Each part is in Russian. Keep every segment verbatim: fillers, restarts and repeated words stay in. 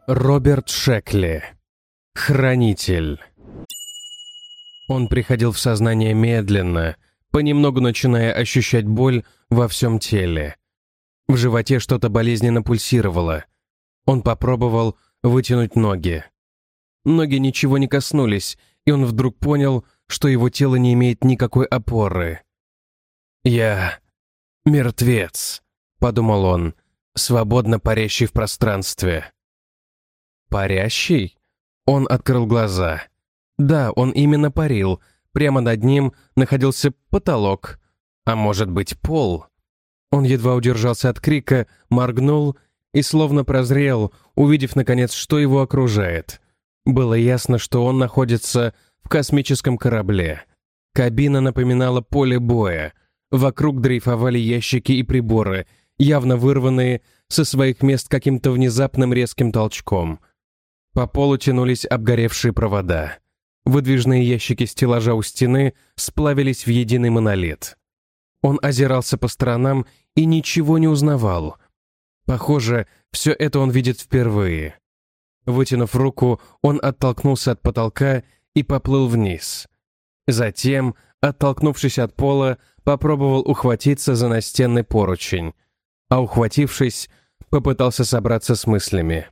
Роберт Шекли. Хранитель. Он приходил в сознание медленно, понемногу начиная ощущать боль во всем теле. В животе что-то болезненно пульсировало. Он попробовал вытянуть ноги. Ноги ничего не коснулись, и он вдруг понял, что его тело не имеет никакой опоры. «Я мертвец», — подумал он, свободно парящий в пространстве. «Парящий?» Он открыл глаза. Да, он именно парил. Прямо над ним находился потолок. А может быть, пол? Он едва удержался от крика, моргнул и словно прозрел, увидев, наконец, что его окружает. Было ясно, что он находится в космическом корабле. Кабина напоминала поле боя. Вокруг дрейфовали ящики и приборы, явно вырванные со своих мест каким-то внезапным резким толчком. По полу тянулись обгоревшие провода. Выдвижные ящики стеллажа у стены сплавились в единый монолит. Он озирался по сторонам и ничего не узнавал. Похоже, все это он видит впервые. Вытянув руку, он оттолкнулся от потолка и поплыл вниз. Затем, оттолкнувшись от пола, попробовал ухватиться за настенный поручень, а ухватившись, попытался собраться с мыслями.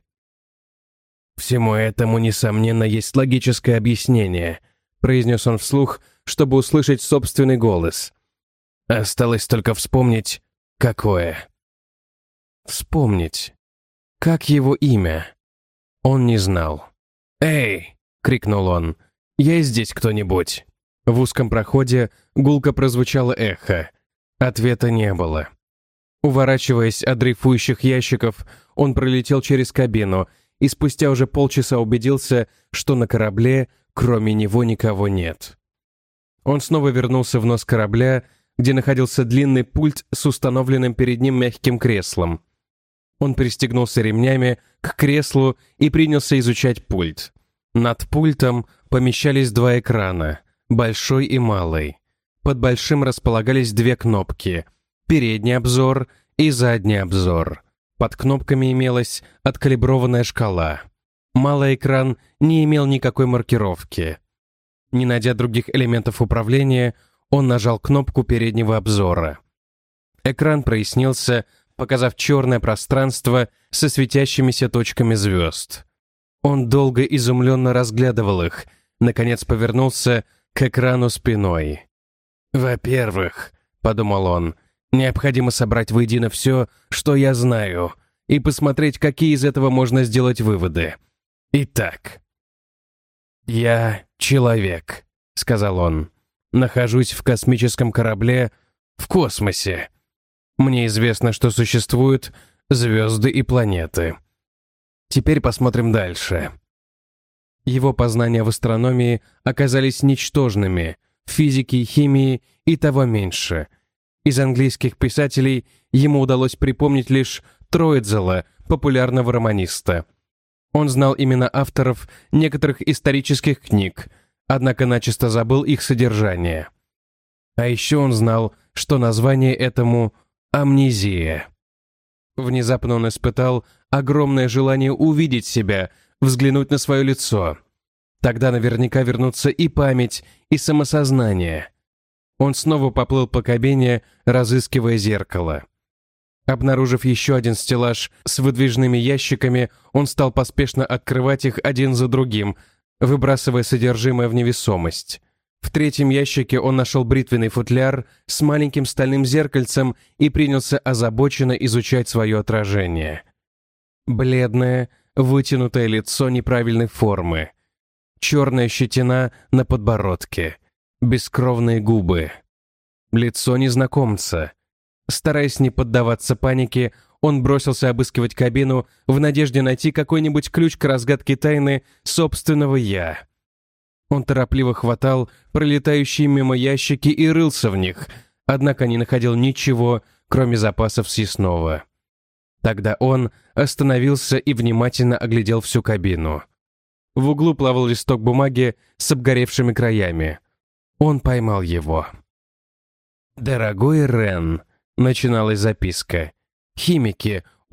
«Всему этому, несомненно, есть логическое объяснение», — произнес он вслух, чтобы услышать собственный голос. «Осталось только вспомнить, какое». Вспомнить. Как его имя? Он не знал. «Эй!» — крикнул он. «Есть здесь кто-нибудь?» В узком проходе гулко прозвучало эхо. Ответа не было. Уворачиваясь от дрейфующих ящиков, он пролетел через кабину и спустя уже полчаса убедился, что на корабле кроме него никого нет. Он снова вернулся в нос корабля, где находился длинный пульт с установленным перед ним мягким креслом. Он пристегнулся ремнями к креслу и принялся изучать пульт. Над пультом помещались два экрана, большой и малый. Под большим располагались две кнопки — передний обзор и задний обзор. Под кнопками имелась откалиброванная шкала. Малый экран не имел никакой маркировки. Не найдя других элементов управления, он нажал кнопку переднего обзора. Экран прояснился, показав черное пространство со светящимися точками звезд. Он долго изумленно разглядывал их, наконец повернулся к экрану спиной. «Во-первых», — подумал он, — «необходимо собрать воедино все, что я знаю, и посмотреть, какие из этого можно сделать выводы. Итак, я человек», — сказал он. «Нахожусь в космическом корабле в космосе. Мне известно, что существуют звезды и планеты. Теперь посмотрим дальше». Его познания в астрономии оказались ничтожными, в физике и химии и того меньше. Из английских писателей ему удалось припомнить лишь Троидзела, популярного романиста. Он знал имена авторов некоторых исторических книг, однако начисто забыл их содержание. А еще он знал, что название этому — амнезия. Внезапно он испытал огромное желание увидеть себя, взглянуть на свое лицо. Тогда наверняка вернутся и память, и самосознание. Он снова поплыл по кабине, разыскивая зеркало. Обнаружив еще один стеллаж с выдвижными ящиками, он стал поспешно открывать их один за другим, выбрасывая содержимое в невесомость. В третьем ящике он нашел бритвенный футляр с маленьким стальным зеркальцем и принялся озабоченно изучать свое отражение. Бледное, вытянутое лицо неправильной формы. Черная щетина на подбородке. Бескровные губы. Лицо незнакомца. Стараясь не поддаваться панике, он бросился обыскивать кабину в надежде найти какой-нибудь ключ к разгадке тайны собственного «я». Он торопливо хватал пролетающие мимо ящики и рылся в них, однако не находил ничего, кроме запасов съестного. Тогда он остановился и внимательно оглядел всю кабину. В углу плавал листок бумаги с обгоревшими краями. Он поймал его. «Дорогой Рен», — начиналась записка, — «химики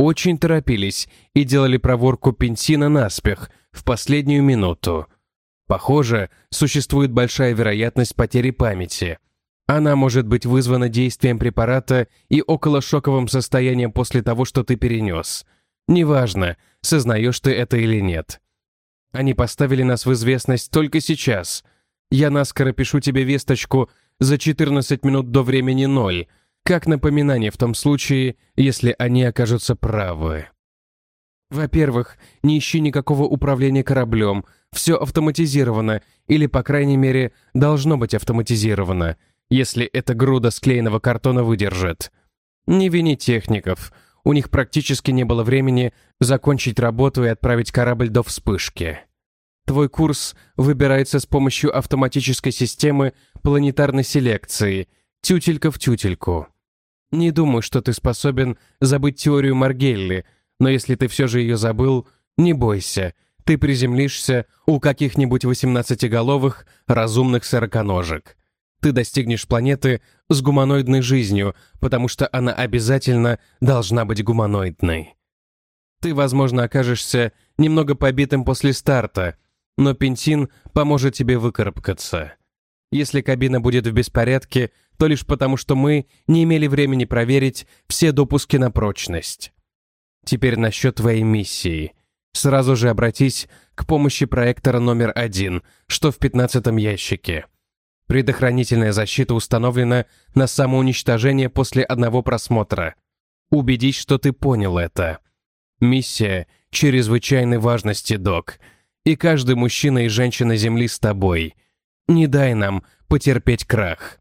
очень торопились и делали проворку Пентина наспех, в последнюю минуту. Похоже, существует большая вероятность потери памяти. Она может быть вызвана действием препарата и околошоковым состоянием после того, что ты перенес. Неважно, сознаешь ты это или нет. Они поставили нас в известность только сейчас. Я наскоро пишу тебе весточку за четырнадцать минут до времени ноль, как напоминание в том случае, если они окажутся правы. Во-первых, не ищи никакого управления кораблем, все автоматизировано, или, по крайней мере, должно быть автоматизировано, если эта груда склеенного картона выдержит. Не вини техников, у них практически не было времени закончить работу и отправить корабль до вспышки. Твой курс выбирается с помощью автоматической системы планетарной селекции, тютелька в тютельку. Не думаю, что ты способен забыть теорию Маргелли, но если ты все же ее забыл, не бойся, ты приземлишься у каких-нибудь восемнадцатиголовых разумных сороконожек. Ты достигнешь планеты с гуманоидной жизнью, потому что она обязательно должна быть гуманоидной. Ты, возможно, окажешься немного побитым после старта, но Пентин поможет тебе выкарабкаться. Если кабина будет в беспорядке, то лишь потому, что мы не имели времени проверить все допуски на прочность. Теперь насчет твоей миссии. Сразу же обратись к помощи проектора номер один, что в пятнадцатом ящике. Предохранительная защита установлена на самоуничтожение после одного просмотра. Убедись, что ты понял это. Миссия чрезвычайной важности, док. И каждый мужчина и женщина Земли с тобой. Не дай нам потерпеть крах.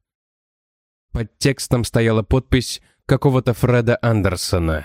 Под текстом стояла подпись какого-то Фреда Андерсона.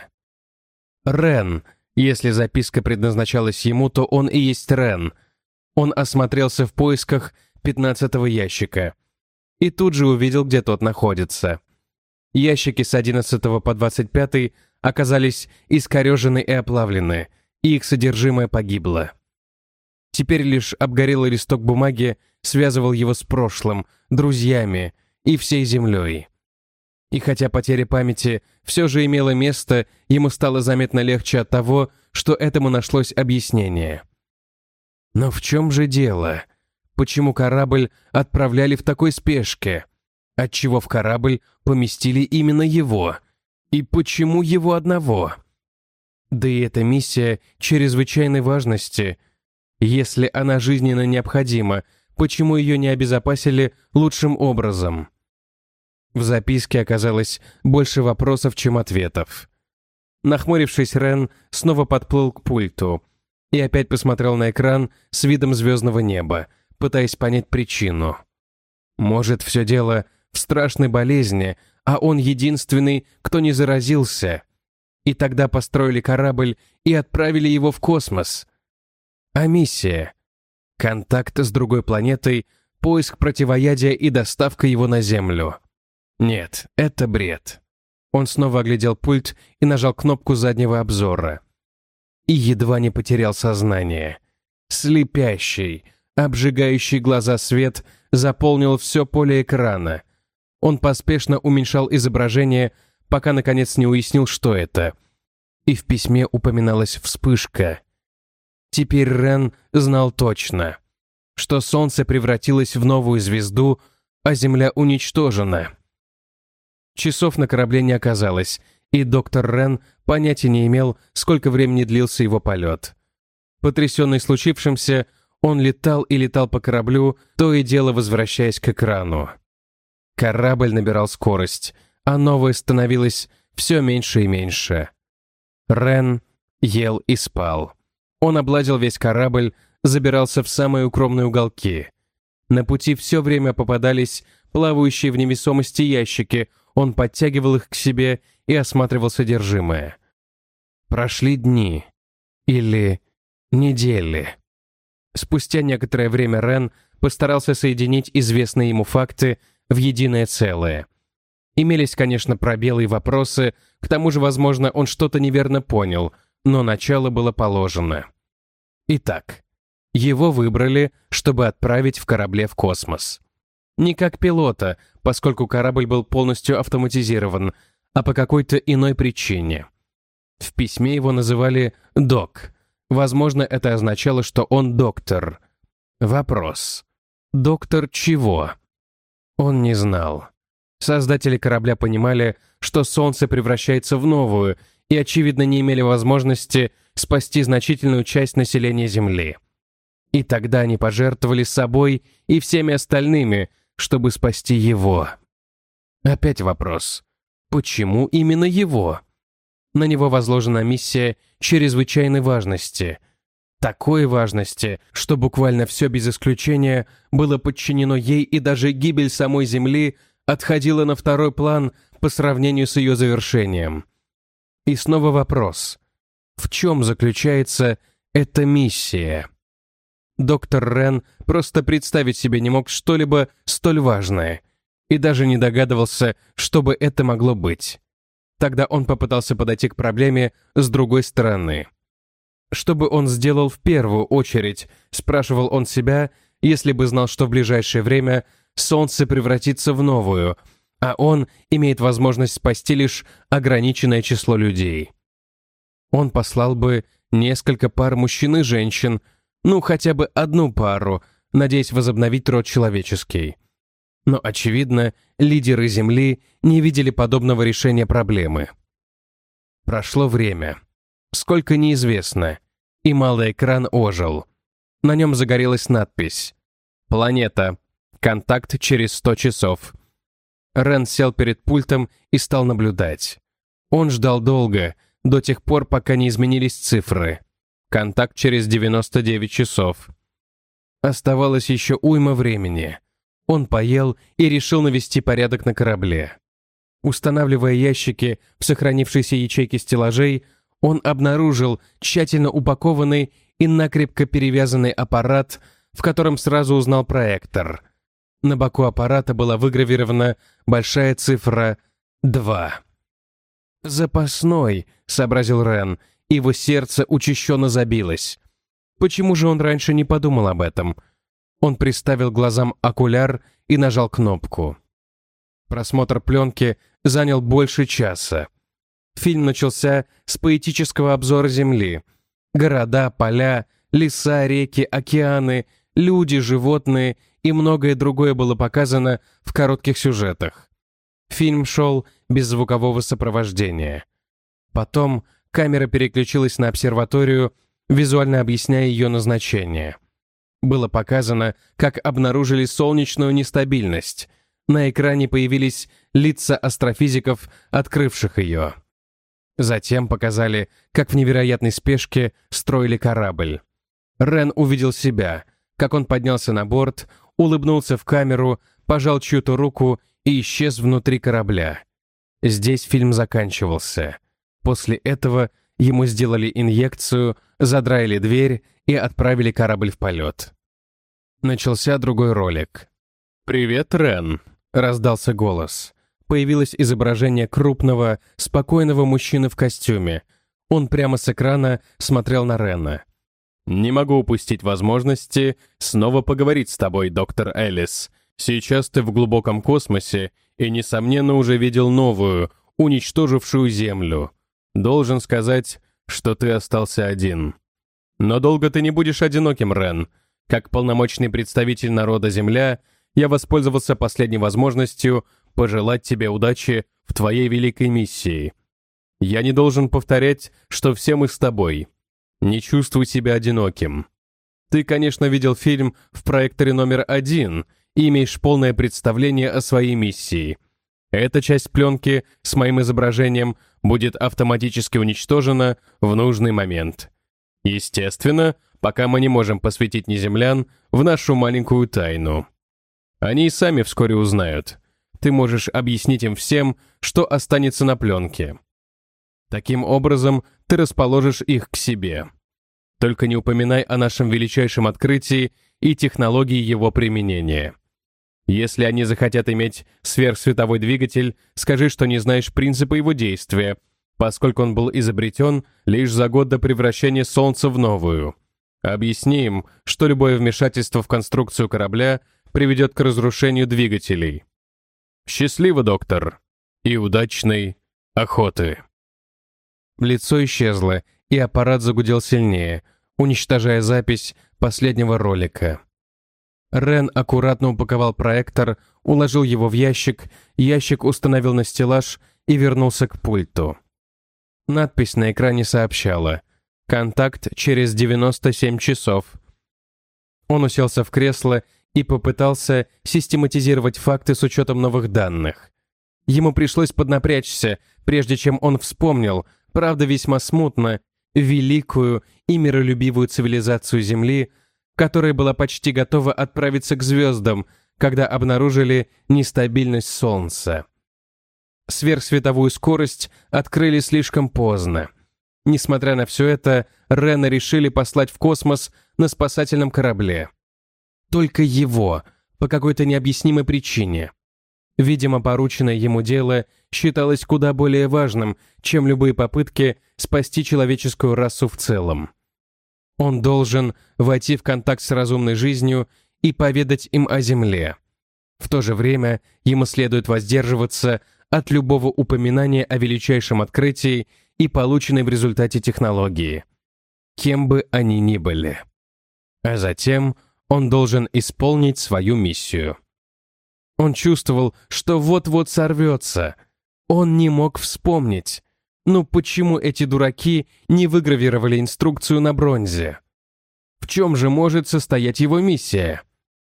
Рен. Если записка предназначалась ему, то он и есть Рен. Он осмотрелся в поисках пятнадцатого ящика. И тут же увидел, где тот находится. Ящики с одиннадцатого по двадцать пятый оказались искорежены и оплавлены, и их содержимое погибло. Теперь лишь обгорелый листок бумаги связывал его с прошлым, друзьями и всей землей. И хотя потеря памяти все же имела место, ему стало заметно легче от того, что этому нашлось объяснение. Но в чем же дело? Почему корабль отправляли в такой спешке? Отчего в корабль поместили именно его? И почему его одного? Да и эта миссия чрезвычайной важности. Если она жизненно необходима, почему ее не обезопасили лучшим образом? В записке оказалось больше вопросов, чем ответов. Нахмурившись, Рен снова подплыл к пульту и опять посмотрел на экран с видом звездного неба, пытаясь понять причину. Может, все дело в страшной болезни, а он единственный, кто не заразился. И тогда построили корабль и отправили его в космос. А миссия? Контакт с другой планетой, поиск противоядия и доставка его на Землю. Нет, это бред. Он снова оглядел пульт и нажал кнопку заднего обзора. И едва не потерял сознание. Слепящий, обжигающий глаза свет заполнил все поле экрана. Он поспешно уменьшал изображение, пока наконец не уяснил, что это. И в письме упоминалась вспышка. Теперь Рен знал точно, что Солнце превратилось в новую звезду, а Земля уничтожена. Часов на корабле не оказалось, и доктор Рен понятия не имел, сколько времени длился его полет. Потрясенный случившимся, он летал и летал по кораблю, то и дело возвращаясь к экрану. Корабль набирал скорость, а новое становилось все меньше и меньше. Рен ел и спал. Он облазил весь корабль, забирался в самые укромные уголки. На пути все время попадались плавающие в невесомости ящики, он подтягивал их к себе и осматривал содержимое. Прошли дни. Или недели. Спустя некоторое время Рен постарался соединить известные ему факты в единое целое. Имелись, конечно, пробелы и вопросы, к тому же, возможно, он что-то неверно понял, но начало было положено. Итак, его выбрали, чтобы отправить в корабле в космос. Не как пилота, поскольку корабль был полностью автоматизирован, а по какой-то иной причине. В письме его называли «док». Возможно, это означало, что он доктор. Вопрос. Доктор чего? Он не знал. Создатели корабля понимали, что Солнце превращается в новую, и, очевидно, не имели возможности спасти значительную часть населения Земли. И тогда они пожертвовали собой и всеми остальными, чтобы спасти его. Опять вопрос. Почему именно его? На него возложена миссия чрезвычайной важности. Такой важности, что буквально все без исключения было подчинено ей, и даже гибель самой Земли отходила на второй план по сравнению с ее завершением. И снова вопрос. В чем заключается эта миссия? Доктор Рен просто представить себе не мог что-либо столь важное, и даже не догадывался, что бы это могло быть. Тогда он попытался подойти к проблеме с другой стороны. Что бы он сделал в первую очередь, спрашивал он себя, если бы знал, что в ближайшее время Солнце превратится в новую, а он имеет возможность спасти лишь ограниченное число людей. Он послал бы несколько пар мужчин и женщин, ну хотя бы одну пару, надеясь возобновить род человеческий. Но, очевидно, лидеры Земли не видели подобного решения проблемы. Прошло время. Сколько неизвестно. И малый экран ожил. На нем загорелась надпись «Планета. Контакт через сто часов». Рен сел перед пультом и стал наблюдать. Он ждал долго, до тех пор, пока не изменились цифры. Контакт через девяносто девять часов. Оставалось еще уйма времени. Он поел и решил навести порядок на корабле. Устанавливая ящики в сохранившейся ячейке стеллажей, он обнаружил тщательно упакованный и накрепко перевязанный аппарат, в котором сразу узнал проектор. На боку аппарата была выгравирована большая цифра два. «Запасной», — сообразил Рен, его сердце учащенно забилось. Почему же он раньше не подумал об этом? Он приставил глазам окуляр и нажал кнопку. Просмотр пленки занял больше часа. Фильм начался с поэтического обзора Земли. Города, поля, леса, реки, океаны, люди, животные и многое другое было показано в коротких сюжетах. Фильм шел без звукового сопровождения. Потом камера переключилась на обсерваторию, визуально объясняя ее назначение. Было показано, как обнаружили солнечную нестабильность. На экране появились лица астрофизиков, открывших ее. Затем показали, как в невероятной спешке строили корабль. Рен увидел себя, как он поднялся на борт, улыбнулся в камеру, пожал чью-то руку и исчез внутри корабля. Здесь фильм заканчивался. После этого ему сделали инъекцию, задраили дверь и отправили корабль в полет. Начался другой ролик. «Привет, Рен», — раздался голос. Появилось изображение крупного, спокойного мужчины в костюме. Он прямо с экрана смотрел на Рена. «Не могу упустить возможности снова поговорить с тобой, доктор Элис. Сейчас ты в глубоком космосе и, несомненно, уже видел новую, уничтожившую Землю. Должен сказать, что ты остался один. Но долго ты не будешь одиноким, Рен. Как полномочный представитель народа Земля, я воспользовался последней возможностью пожелать тебе удачи в твоей великой миссии. Я не должен повторять, что все мы с тобой. Не чувствуй себя одиноким. Ты, конечно, видел фильм в проекторе номер один и имеешь полное представление о своей миссии. Эта часть пленки с моим изображением будет автоматически уничтожена в нужный момент. Естественно, пока мы не можем посвятить неземлян в нашу маленькую тайну. Они и сами вскоре узнают. Ты можешь объяснить им всем, что останется на пленке. Таким образом, ты расположишь их к себе. Только не упоминай о нашем величайшем открытии и технологии его применения. Если они захотят иметь сверхсветовой двигатель, скажи, что не знаешь принципа его действия, поскольку он был изобретен лишь за год до превращения Солнца в новую. Объясни им, что любое вмешательство в конструкцию корабля приведет к разрушению двигателей. Счастливо, доктор, и удачной охоты. Лицо исчезло, и аппарат загудел сильнее, уничтожая запись последнего ролика. Рен аккуратно упаковал проектор, уложил его в ящик, ящик установил на стеллаж и вернулся к пульту. Надпись на экране сообщала: «Контакт через девяносто семь часов». Он уселся в кресло и попытался систематизировать факты с учетом новых данных. Ему пришлось поднапрячься, прежде чем он вспомнил, правда весьма смутно, великую и миролюбивую цивилизацию Земли, которая была почти готова отправиться к звездам, когда обнаружили нестабильность Солнца. Сверхсветовую скорость открыли слишком поздно. Несмотря на все это, Рена решили послать в космос на спасательном корабле. Только его, по какой-то необъяснимой причине. Видимо, порученное ему дело считалось куда более важным, чем любые попытки спасти человеческую расу в целом. Он должен войти в контакт с разумной жизнью и поведать им о Земле. В то же время ему следует воздерживаться от любого упоминания о величайшем открытии и полученной в результате технологии, кем бы они ни были. А затем он должен исполнить свою миссию. Он чувствовал, что вот-вот сорвется. Он не мог вспомнить. Ну почему эти дураки не выгравировали инструкцию на бронзе? В чем же может состоять его миссия?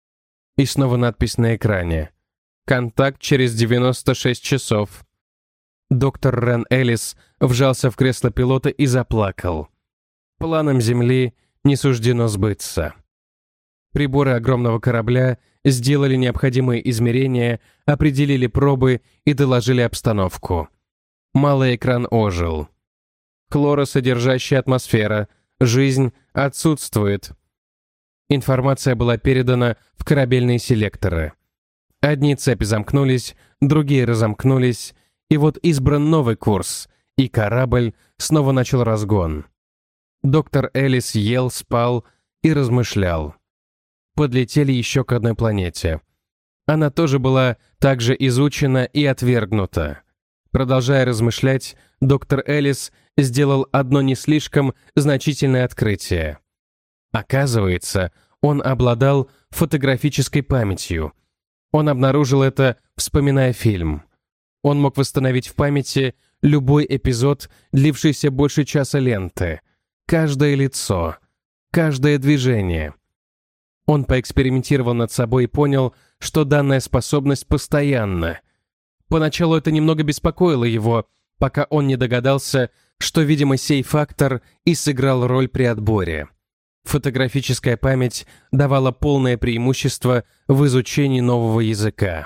И снова надпись на экране. «Контакт через девяносто шесть часов». Доктор Рен Элис вжался в кресло пилота и заплакал. Планам Земли не суждено сбыться. Приборы огромного корабля сделали необходимые измерения, определили пробы и доложили обстановку. Малый экран ожил. Хлоросодержащая атмосфера. Жизнь отсутствует. Информация была передана в корабельные селекторы. Одни цепи замкнулись, другие разомкнулись, и вот избран новый курс, и корабль снова начал разгон. Доктор Элис ел, спал и размышлял. Подлетели еще к одной планете. Она тоже была также изучена и отвергнута. Продолжая размышлять, доктор Элис сделал одно не слишком значительное открытие. Оказывается, он обладал фотографической памятью. Он обнаружил это, вспоминая фильм. Он мог восстановить в памяти любой эпизод, длившийся больше часа ленты, каждое лицо, каждое движение. Он поэкспериментировал над собой и понял, что данная способность постоянна. Поначалу это немного беспокоило его, пока он не догадался, что, видимо, сей фактор и сыграл роль при отборе. Фотографическая память давала полное преимущество в изучении нового языка.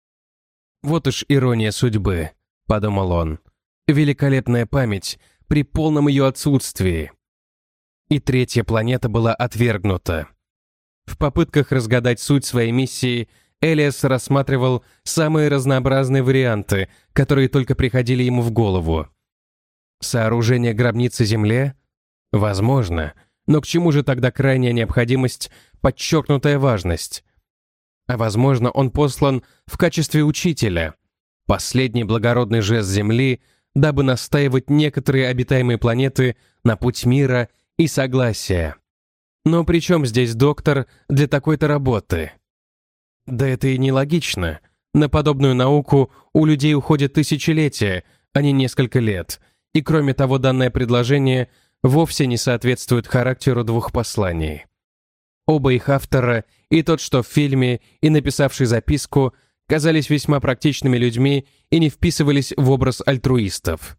«Вот уж ирония судьбы», — подумал он. «Великолепная память при полном ее отсутствии». И третья планета была отвергнута. В попытках разгадать суть своей миссии Элиас рассматривал самые разнообразные варианты, которые только приходили ему в голову. Сооружение гробницы Земле? Возможно. Но к чему же тогда крайняя необходимость, подчеркнутая важность? А возможно, он послан в качестве учителя. Последний благородный жест Земли, дабы настаивать некоторые обитаемые планеты на путь мира и согласия. Но при чем здесь доктор для такой-то работы? Да это и нелогично. На подобную науку у людей уходят тысячелетия, а не несколько лет. И кроме того, данное предложение вовсе не соответствует характеру двух посланий. Оба их автора, и тот, что в фильме, и написавший записку, казались весьма практичными людьми и не вписывались в образ альтруистов.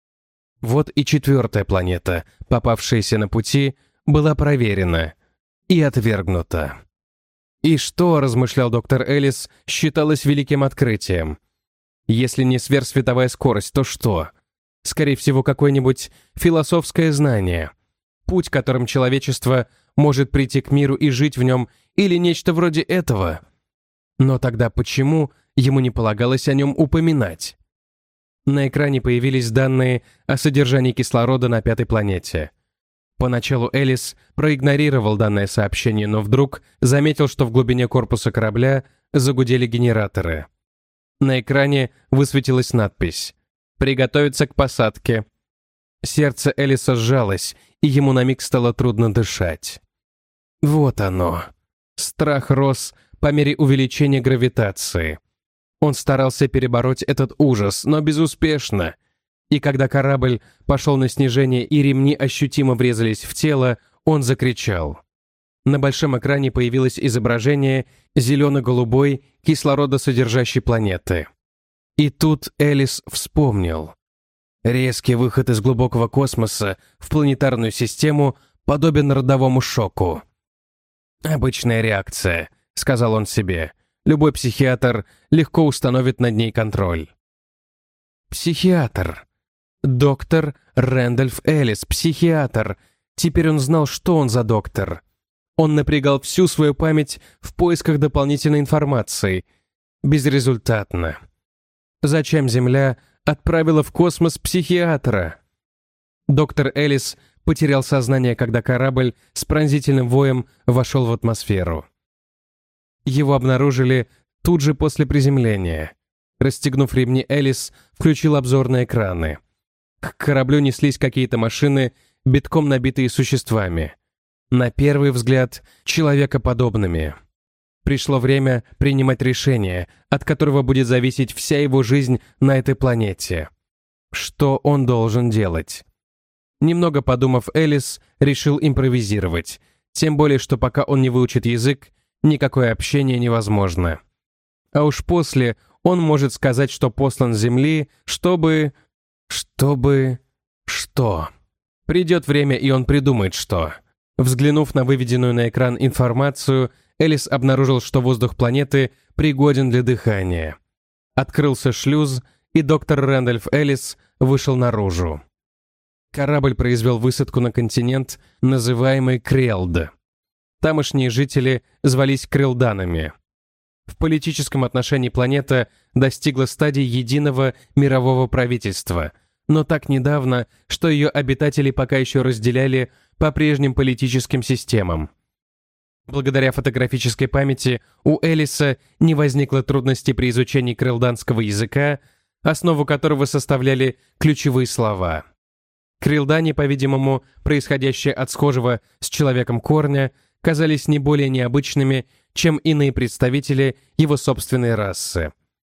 Вот и четвертая планета, попавшаяся на пути, была проверена и отвергнута. И что, размышлял доктор Элис, считалось великим открытием? Если не сверхсветовая скорость, то что? Скорее всего, какое-нибудь философское знание. Путь, которым человечество может прийти к миру и жить в нем, или нечто вроде этого. Но тогда почему ему не полагалось о нем упоминать? На экране появились данные о содержании кислорода на пятой планете. Поначалу Элис проигнорировал данное сообщение, но вдруг заметил, что в глубине корпуса корабля загудели генераторы. На экране высветилась надпись «Приготовиться к посадке». Сердце Элиса сжалось, и ему на миг стало трудно дышать. Вот оно. Страх рос по мере увеличения гравитации. Он старался перебороть этот ужас, но безуспешно. И когда корабль пошел на снижение и ремни ощутимо врезались в тело, он закричал. На большом экране появилось изображение зелено-голубой кислородосодержащей планеты. И тут Элис вспомнил. Резкий выход из глубокого космоса в планетарную систему подобен родовому шоку. «Обычная реакция», — сказал он себе. «Любой психиатр легко установит над ней контроль». Психиатр. Доктор Рэндольф Эллис, психиатр. Теперь он знал, что он за доктор. Он напрягал всю свою память в поисках дополнительной информации. Безрезультатно. Зачем Земля отправила в космос психиатра? Доктор Эллис потерял сознание, когда корабль с пронзительным воем вошел в атмосферу. Его обнаружили тут же после приземления. Расстегнув ремни, Элис включил обзорные экраны. К кораблю неслись какие-то машины, битком набитые существами. На первый взгляд, человекоподобными. Пришло время принимать решение, от которого будет зависеть вся его жизнь на этой планете. Что он должен делать? Немного подумав, Элис решил импровизировать. Тем более, что пока он не выучит язык, никакое общение невозможно. А уж после он может сказать, что послан с Земли, чтобы... Чтобы... Что? Придет время, и он придумает, что. Взглянув на выведенную на экран информацию, Элис обнаружил, что воздух планеты пригоден для дыхания. Открылся шлюз, и доктор Рэндольф Эллис вышел наружу. Корабль произвел высадку на континент, называемый Крелд. Тамошние жители звались крелданами. В политическом отношении планета достигла стадии единого мирового правительства, но так недавно, что ее обитатели пока еще разделяли по прежним политическим системам. Благодаря фотографической памяти у Элиса не возникло трудностей при изучении крелданского языка, основу которого составляли ключевые слова. Крелдане, по-видимому, происходящие от схожего с человеком корня, казались не более необычными, чем иные представители его собственной расы.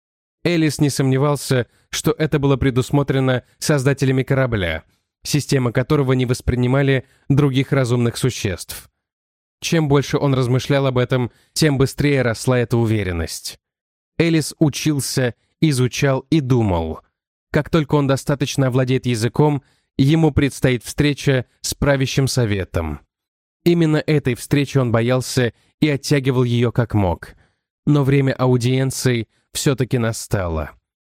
Элис не сомневался, что это было предусмотрено создателями корабля, система которого не воспринимали других разумных существ. Чем больше он размышлял об этом, тем быстрее росла эта уверенность. Элис учился, изучал и думал. Как только он достаточно овладеет языком, ему предстоит встреча с правящим советом. Именно этой встречи он боялся и оттягивал ее как мог. Но время аудиенции все-таки настало.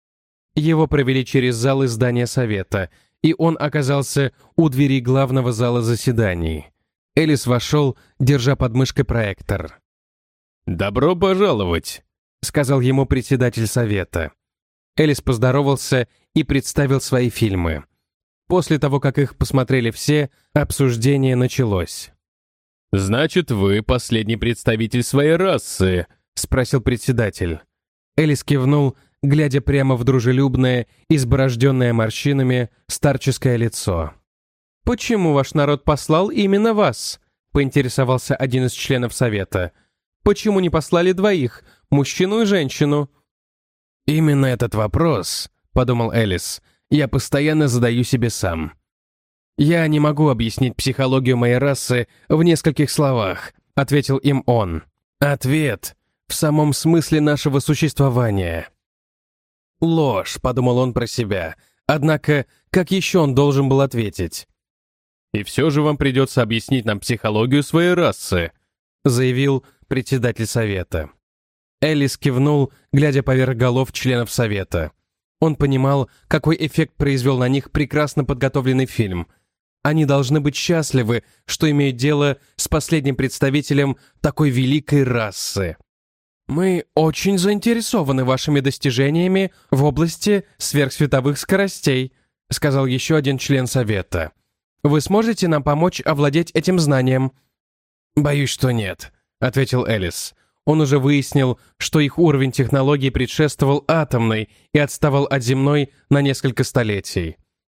Его провели через залы здания совета, и он оказался у двери главного зала заседаний. Элис вошел, держа под мышкой проектор. «Добро пожаловать», — сказал ему председатель совета. Элис поздоровался и представил свои фильмы. После того, как их посмотрели все, обсуждение началось. «Значит, вы последний представитель своей расы?» — спросил председатель. Элис кивнул, глядя прямо в дружелюбное, изборожденное морщинами, старческое лицо. «Почему ваш народ послал именно вас?» — поинтересовался один из членов совета. «Почему не послали двоих, мужчину и женщину?» «Именно этот вопрос, — подумал Элис, — я постоянно задаю себе сам. Я не могу объяснить психологию моей расы в нескольких словах», — ответил им он. «Ответ в самом смысле нашего существования». «Ложь», — подумал он про себя. Однако, как еще он должен был ответить? «И все же вам придется объяснить нам психологию своей расы», — заявил председатель совета. Элис кивнул, глядя поверх голов членов совета. Он понимал, какой эффект произвел на них прекрасно подготовленный фильм. Они должны быть счастливы, что имеют дело с последним представителем такой великой расы. «Мы очень заинтересованы вашими достижениями в области сверхсветовых скоростей», — сказал еще один член совета. «Вы сможете нам помочь овладеть этим знанием?» «Боюсь, что нет», — ответил Элис. Он уже выяснил, что их уровень технологий предшествовал атомной и отставал от земной на несколько столетий.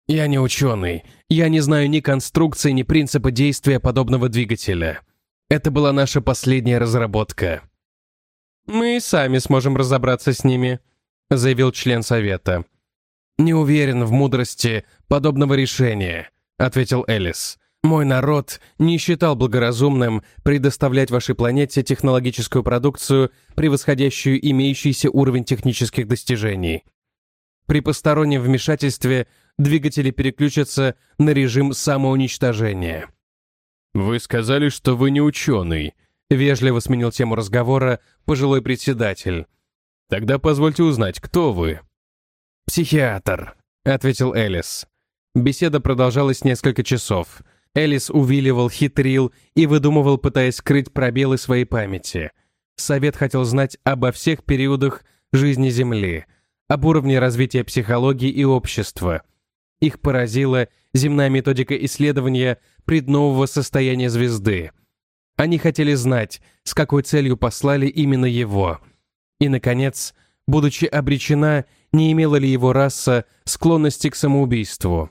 «Я не ученый. Я не знаю ни конструкции, ни принципа действия подобного двигателя. Это была наша последняя разработка». «Мы и сами сможем разобраться с ними», — заявил член совета. «Не уверен в мудрости подобного решения», — ответил Элис. «Мой народ не считал благоразумным предоставлять вашей планете технологическую продукцию, превосходящую имеющийся уровень технических достижений. При постороннем вмешательстве двигатели переключатся на режим самоуничтожения». «Вы сказали, что вы не ученый», — вежливо сменил тему разговора пожилой председатель. «Тогда позвольте узнать, кто вы?» «Психиатр», — ответил Элис. Беседа продолжалась несколько часов. Элис увиливал, хитрил и выдумывал, пытаясь скрыть пробелы своей памяти. Совет хотел знать обо всех периодах жизни Земли, об уровне развития психологии и общества. Их поразила земная методика исследования преднового состояния звезды. Они хотели знать, с какой целью послали именно его. И, наконец, будучи обречена, не имела ли его раса склонности к самоубийству.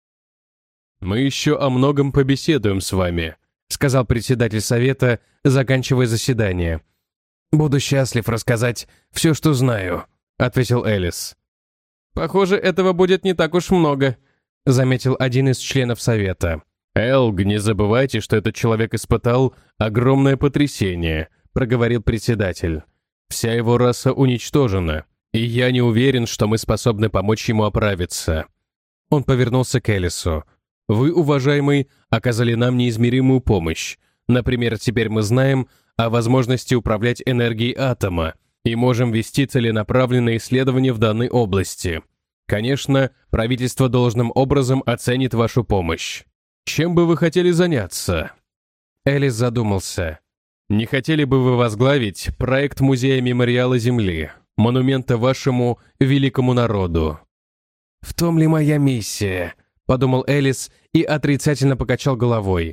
«Мы еще о многом побеседуем с вами», — сказал председатель совета, заканчивая заседание. «Буду счастлив рассказать все, что знаю», — ответил Элис. «Похоже, этого будет не так уж много», — заметил один из членов совета. «Элг, не забывайте, что этот человек испытал огромное потрясение», — проговорил председатель. «Вся его раса уничтожена, и я не уверен, что мы способны помочь ему оправиться». Он повернулся к Элису. «Вы, уважаемый, оказали нам неизмеримую помощь. Например, теперь мы знаем о возможности управлять энергией атома и можем вести целенаправленные исследования в данной области. Конечно, правительство должным образом оценит вашу помощь. Чем бы вы хотели заняться?» Элис задумался. «Не хотели бы вы возглавить проект Музея Мемориала Земли, монумента вашему великому народу?» «В том ли моя миссия?» — подумал Элис и отрицательно покачал головой.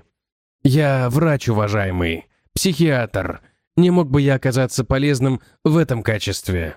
«Я врач, уважаемый, психиатр. Не мог бы я оказаться полезным в этом качестве?»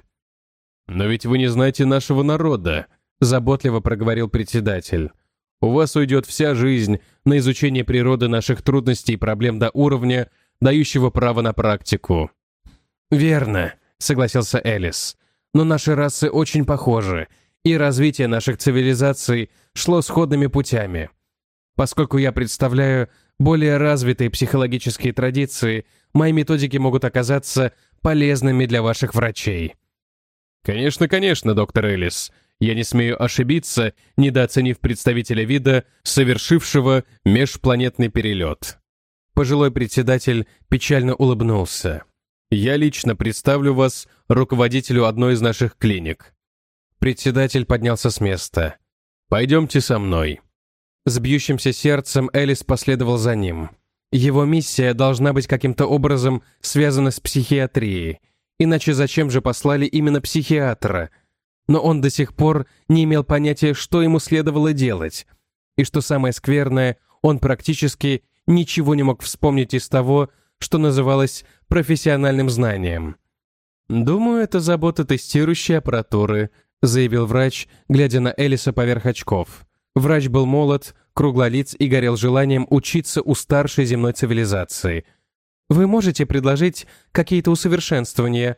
«Но ведь вы не знаете нашего народа», — заботливо проговорил председатель. «У вас уйдет вся жизнь на изучение природы наших трудностей и проблем до уровня, дающего право на практику». «Верно», — согласился Элис. «Но наши расы очень похожи, и развитие наших цивилизаций шло сходными путями. Поскольку я представляю более развитые психологические традиции, мои методики могут оказаться полезными для ваших врачей». «Конечно, конечно, доктор Элис. Я не смею ошибиться, недооценив представителя вида, совершившего межпланетный перелет». Пожилой председатель печально улыбнулся. «Я лично представлю вас руководителю одной из наших клиник». Председатель поднялся с места. «Пойдемте со мной». С бьющимся сердцем Элис последовал за ним. Его миссия должна быть каким-то образом связана с психиатрией. Иначе зачем же послали именно психиатра? Но он до сих пор не имел понятия, что ему следовало делать. И что самое скверное, он практически ничего не мог вспомнить из того, что называлось профессиональным знанием. «Думаю, это забота тестирующей аппаратуры», заявил врач, глядя на Элиса поверх очков. Врач был молод, круглолиц и горел желанием учиться у старшей земной цивилизации. «Вы можете предложить какие-то усовершенствования?»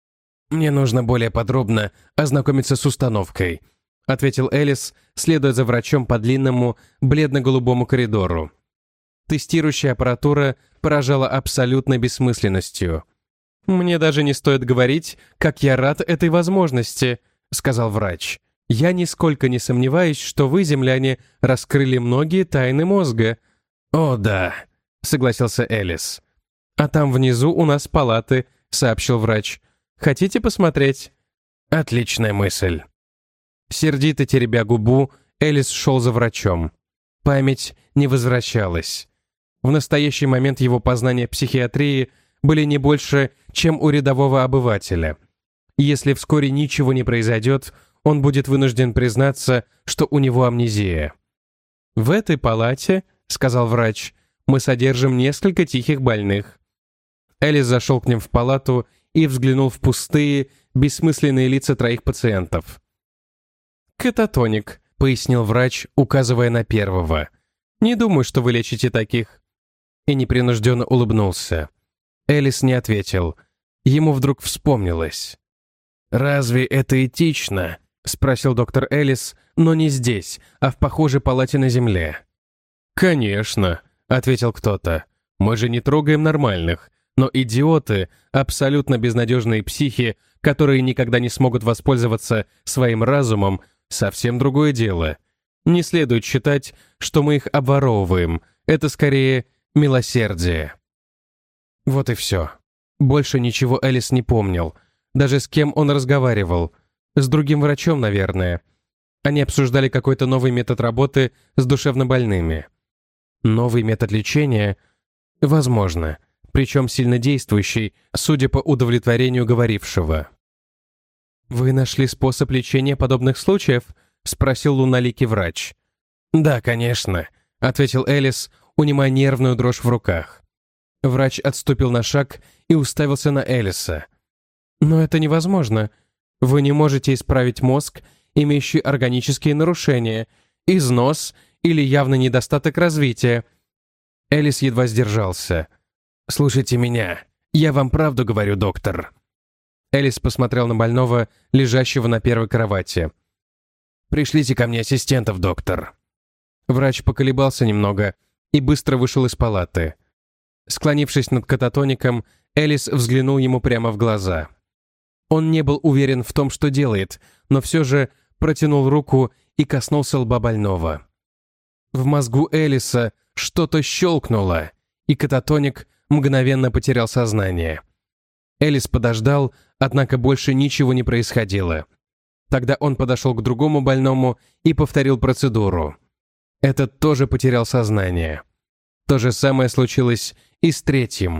«Мне нужно более подробно ознакомиться с установкой», ответил Элис, следуя за врачом по длинному, бледно-голубому коридору. Тестирующая аппаратура поражала абсолютной бессмысленностью. «Мне даже не стоит говорить, как я рад этой возможности», сказал врач. «Я нисколько не сомневаюсь, что вы, земляне, раскрыли многие тайны мозга». «О, да», — согласился Элис. «А там внизу у нас палаты», — сообщил врач. «Хотите посмотреть?» «Отличная мысль». Сердито теребя губу, Элис шел за врачом. Память не возвращалась. В настоящий момент его познания психиатрии были не больше, чем у рядового обывателя. Если вскоре ничего не произойдет, он будет вынужден признаться, что у него амнезия. «В этой палате, — сказал врач, — мы содержим несколько тихих больных». Элис зашел к ним в палату и взглянул в пустые, бессмысленные лица троих пациентов. «Кататоник», — пояснил врач, указывая на первого. «Не думаю, что вы лечите таких». И непринужденно улыбнулся. Элис не ответил. Ему вдруг вспомнилось. «Разве это этично?» — спросил доктор Элис, но не здесь, а в похожей палате на земле. «Конечно», — ответил кто-то. «Мы же не трогаем нормальных, но идиоты, абсолютно безнадежные психи, которые никогда не смогут воспользоваться своим разумом, совсем другое дело. Не следует считать, что мы их обворовываем. Это скорее милосердие». Вот и все. Больше ничего Элис не помнил. Даже с кем он разговаривал. С другим врачом, наверное. Они обсуждали какой-то новый метод работы с душевнобольными. Новый метод лечения? Возможно. Причем сильно действующий, судя по удовлетворению говорившего. «Вы нашли способ лечения подобных случаев?» — спросил луналикий врач. «Да, конечно», — ответил Элис, унимая нервную дрожь в руках. Врач отступил на шаг и уставился на Элиса. «Но это невозможно. Вы не можете исправить мозг, имеющий органические нарушения, износ или явный недостаток развития». Элис едва сдержался. «Слушайте меня. Я вам правду говорю, доктор». Элис посмотрел на больного, лежащего на первой кровати. «Пришлите ко мне ассистентов, доктор». Врач поколебался немного и быстро вышел из палаты. Склонившись над кататоником, Элис взглянул ему прямо в глаза. Он не был уверен в том, что делает, но все же протянул руку и коснулся лба больного. В мозгу Элиса что-то щелкнуло, и кататоник мгновенно потерял сознание. Элис подождал, однако больше ничего не происходило. Тогда он подошел к другому больному и повторил процедуру. Этот тоже потерял сознание. То же самое случилось и с третьим.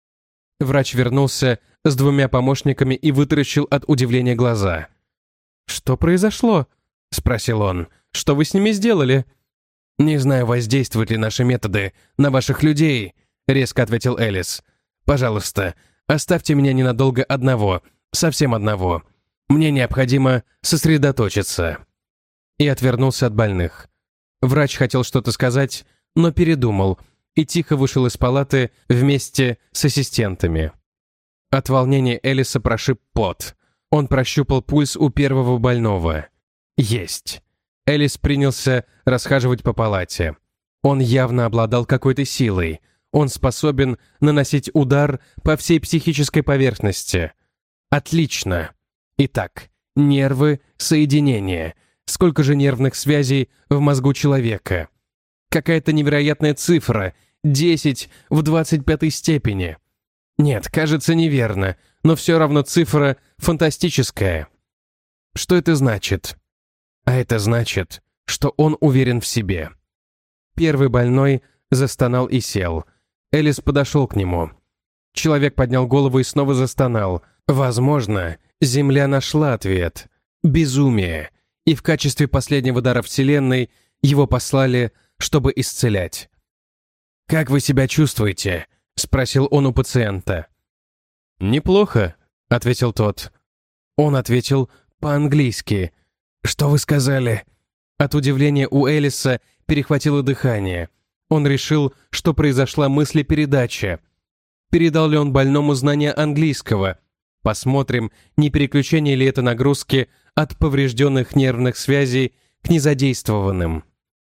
Врач вернулся с двумя помощниками и вытаращил от удивления глаза. «Что произошло?» — спросил он. «Что вы с ними сделали?» «Не знаю, воздействуют ли наши методы на ваших людей», — резко ответил Элис. «Пожалуйста, оставьте меня ненадолго одного, совсем одного. Мне необходимо сосредоточиться». И отвернулся от больных. Врач хотел что-то сказать, но передумал и тихо вышел из палаты вместе с ассистентами. От волнения Элиса прошиб пот. Он прощупал пульс у первого больного. Есть. Элис принялся расхаживать по палате. Он явно обладал какой-то силой. Он способен наносить удар по всей психической поверхности. Отлично. Итак, нервы, соединения. Сколько же нервных связей в мозгу человека? Какая-то невероятная цифра. десять в двадцать пятой степени. Нет, кажется, неверно, но все равно цифра фантастическая. Что это значит? А это значит, что он уверен в себе. Первый больной застонал и сел. Элис подошел к нему. Человек поднял голову и снова застонал. Возможно, Земля нашла ответ. Безумие. И в качестве последнего дара Вселенной его послали, чтобы исцелять. «Как вы себя чувствуете?» — спросил он у пациента. «Неплохо», — ответил тот. Он ответил по-английски. «Что вы сказали?» От удивления у Элиса перехватило дыхание. Он решил, что произошла мыслепередача. Передал ли он больному знание английского? Посмотрим, не переключение ли это нагрузки от поврежденных нервных связей к незадействованным.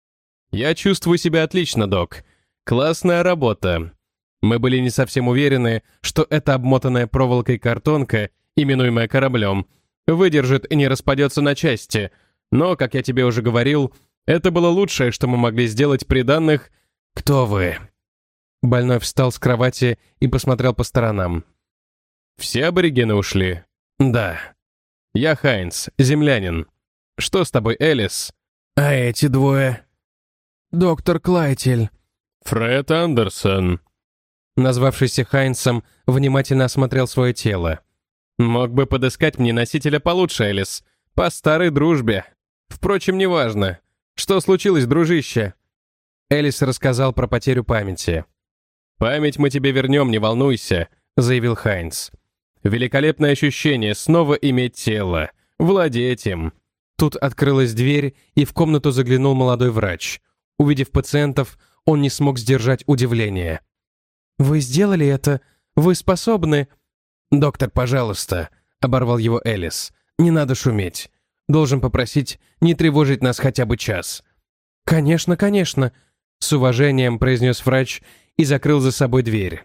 «Я чувствую себя отлично, док. Классная работа. Мы были не совсем уверены, что эта обмотанная проволокой картонка, именуемая кораблем, выдержит и не распадется на части, но, как я тебе уже говорил, это было лучшее, что мы могли сделать при данных... Кто вы?» Больной встал с кровати и посмотрел по сторонам. «Все аборигены ушли?» «Да». «Я Хайнс, землянин. Что с тобой, Элис?» «А эти двое?» «Доктор Клайтель». «Фред Андерсон». Назвавшийся Хайнсом, внимательно осмотрел свое тело. «Мог бы подыскать мне носителя получше, Элис. По старой дружбе. Впрочем, неважно. Что случилось, дружище?» Элис рассказал про потерю памяти. «Память мы тебе вернем, не волнуйся», — заявил Хайнс. «Великолепное ощущение снова иметь тело, владеть им. Тут открылась дверь, и в комнату заглянул молодой врач. Увидев пациентов, он не смог сдержать удивление. «Вы сделали это? Вы способны?» «Доктор, пожалуйста», — оборвал его Элис. «Не надо шуметь. Должен попросить не тревожить нас хотя бы час». «Конечно, конечно», — с уважением произнес врач и закрыл за собой дверь.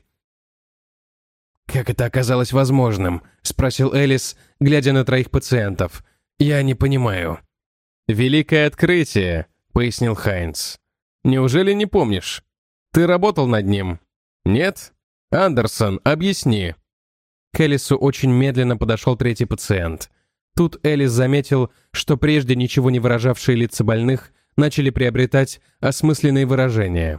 «Как это оказалось возможным?» — спросил Элис, глядя на троих пациентов. «Я не понимаю». «Великое открытие», — пояснил Хайнц. «Неужели не помнишь? Ты работал над ним?» «Нет? Андерсон, объясни». К Элису очень медленно подошел третий пациент. Тут Элис заметил, что прежде ничего не выражавшие лица больных начали приобретать осмысленные выражения.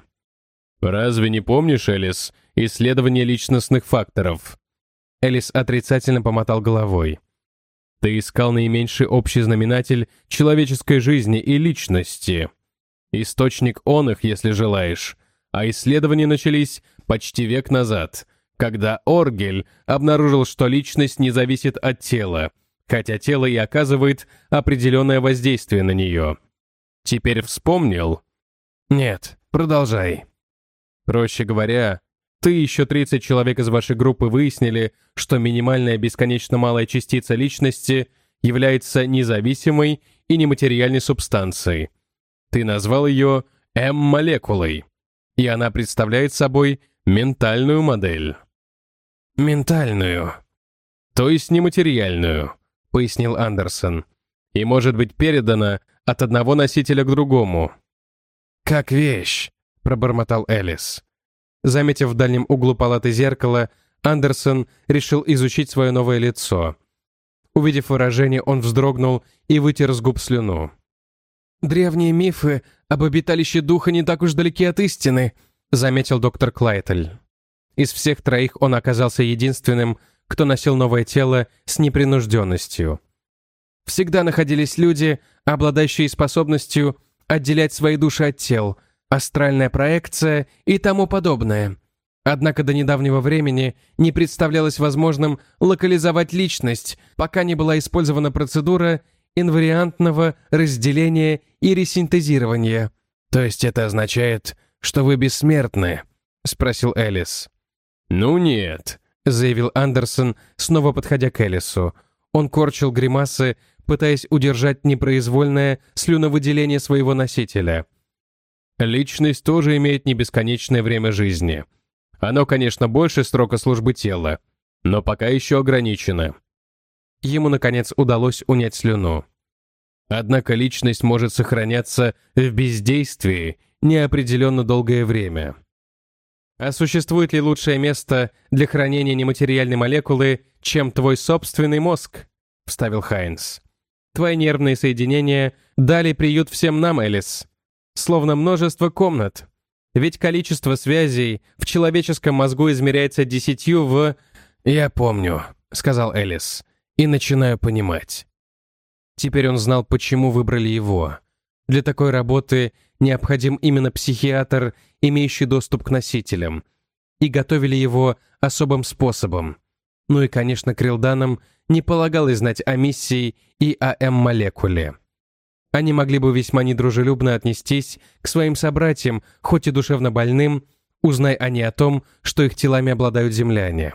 «Разве не помнишь, Элис, исследование личностных факторов?» Элис отрицательно помотал головой. «Ты искал наименьший общий знаменатель человеческой жизни и личности. Источник он их, если желаешь. А исследования начались почти век назад, когда Оргель обнаружил, что личность не зависит от тела, хотя тело и оказывает определенное воздействие на нее. Теперь вспомнил?» «Нет, продолжай». «Проще говоря, ты и еще тридцать человек из вашей группы выяснили, что минимальная бесконечно малая частица личности является независимой и нематериальной субстанцией. Ты назвал ее М-молекулой, и она представляет собой ментальную модель». «Ментальную?» «То есть нематериальную», — пояснил Андерсон, «и может быть передана от одного носителя к другому». «Как вещь», — пробормотал Элис. Заметив в дальнем углу палаты зеркало, Андерсон решил изучить свое новое лицо. Увидев выражение, он вздрогнул и вытер с губ слюну. «Древние мифы об обиталище духа не так уж далеки от истины», — заметил доктор Клайтель. Из всех троих он оказался единственным, кто носил новое тело с непринужденностью. Всегда находились люди, обладающие способностью отделять свои души от тел, астральная проекция и тому подобное. Однако до недавнего времени не представлялось возможным локализовать личность, пока не была использована процедура инвариантного разделения и ресинтезирования. «То есть это означает, что вы бессмертны?» — спросил Элис. «Ну нет», — заявил Андерсон, снова подходя к Элису. Он корчил гримасы, пытаясь удержать непроизвольное слюновыделение своего носителя. «Личность тоже имеет не бесконечное время жизни. Оно, конечно, больше срока службы тела, но пока еще ограничено». Ему, наконец, удалось унять слюну. «Однако личность может сохраняться в бездействии неопределенно долгое время». «А существует ли лучшее место для хранения нематериальной молекулы, чем твой собственный мозг?» — вставил Хайнц. «Твои нервные соединения дали приют всем нам, Элис. Словно множество комнат. Ведь количество связей в человеческом мозгу измеряется десятью в...» «Я помню», — сказал Элис, — «и начинаю понимать». Теперь он знал, почему выбрали его. Для такой работы необходим именно психиатр, имеющий доступ к носителям. И готовили его особым способом. Ну и, конечно, Крилданам не полагалось знать о миссии и о М-молекуле. Они могли бы весьма недружелюбно отнестись к своим собратьям, хоть и душевно больным, узнай они о том, что их телами обладают земляне.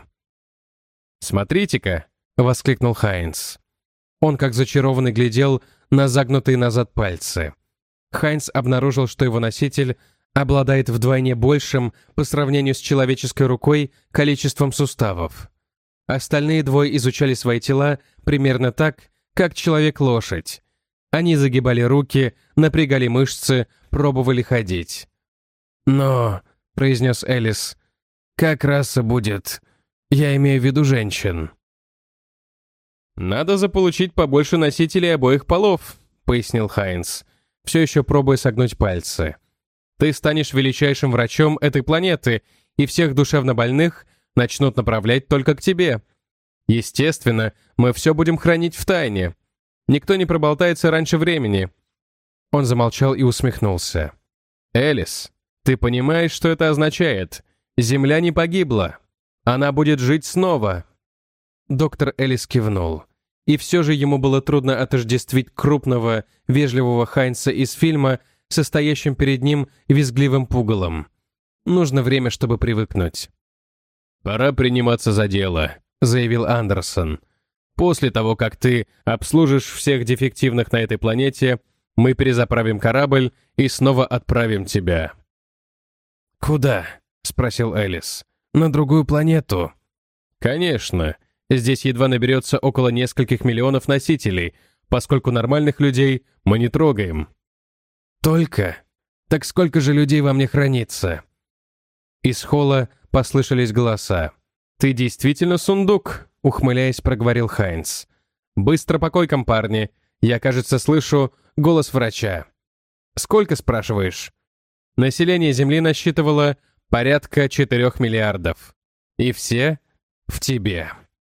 «Смотрите-ка!» — воскликнул Хайнц. Он, как зачарованный, глядел на загнутые назад пальцы. Хайнц обнаружил, что его носитель обладает вдвойне большим по сравнению с человеческой рукой количеством суставов. Остальные двое изучали свои тела примерно так, как человек-лошадь. Они загибали руки, напрягали мышцы, пробовали ходить. «Но», — произнес Элис, — «как раса будет? Я имею в виду женщин». «Надо заполучить побольше носителей обоих полов», — пояснил Хайнц, все еще пробуя согнуть пальцы. «Ты станешь величайшим врачом этой планеты, и всех душевнобольных начнут направлять только к тебе. Естественно, мы все будем хранить в тайне. Никто не проболтается раньше времени». Он замолчал и усмехнулся. «Элис, ты понимаешь, что это означает? Земля не погибла. Она будет жить снова». Доктор Элис кивнул. И все же ему было трудно отождествить крупного, вежливого Хайнса из фильма со стоящим перед ним визгливым пугалом. Нужно время, чтобы привыкнуть. «Пора приниматься за дело», — заявил Андерсон. «После того, как ты обслужишь всех дефективных на этой планете, мы перезаправим корабль и снова отправим тебя». «Куда?» — спросил Элис. «На другую планету?» «Конечно. Здесь едва наберется около нескольких миллионов носителей, поскольку нормальных людей мы не трогаем». «Только? Так сколько же людей во мне хранится?» Из холла послышались голоса. «Ты действительно сундук?» — ухмыляясь, проговорил Хайнс. «Быстро по койкам, парни. Я, кажется, слышу голос врача». «Сколько, спрашиваешь?» Население Земли насчитывало порядка четырех миллиардов. И все в тебе.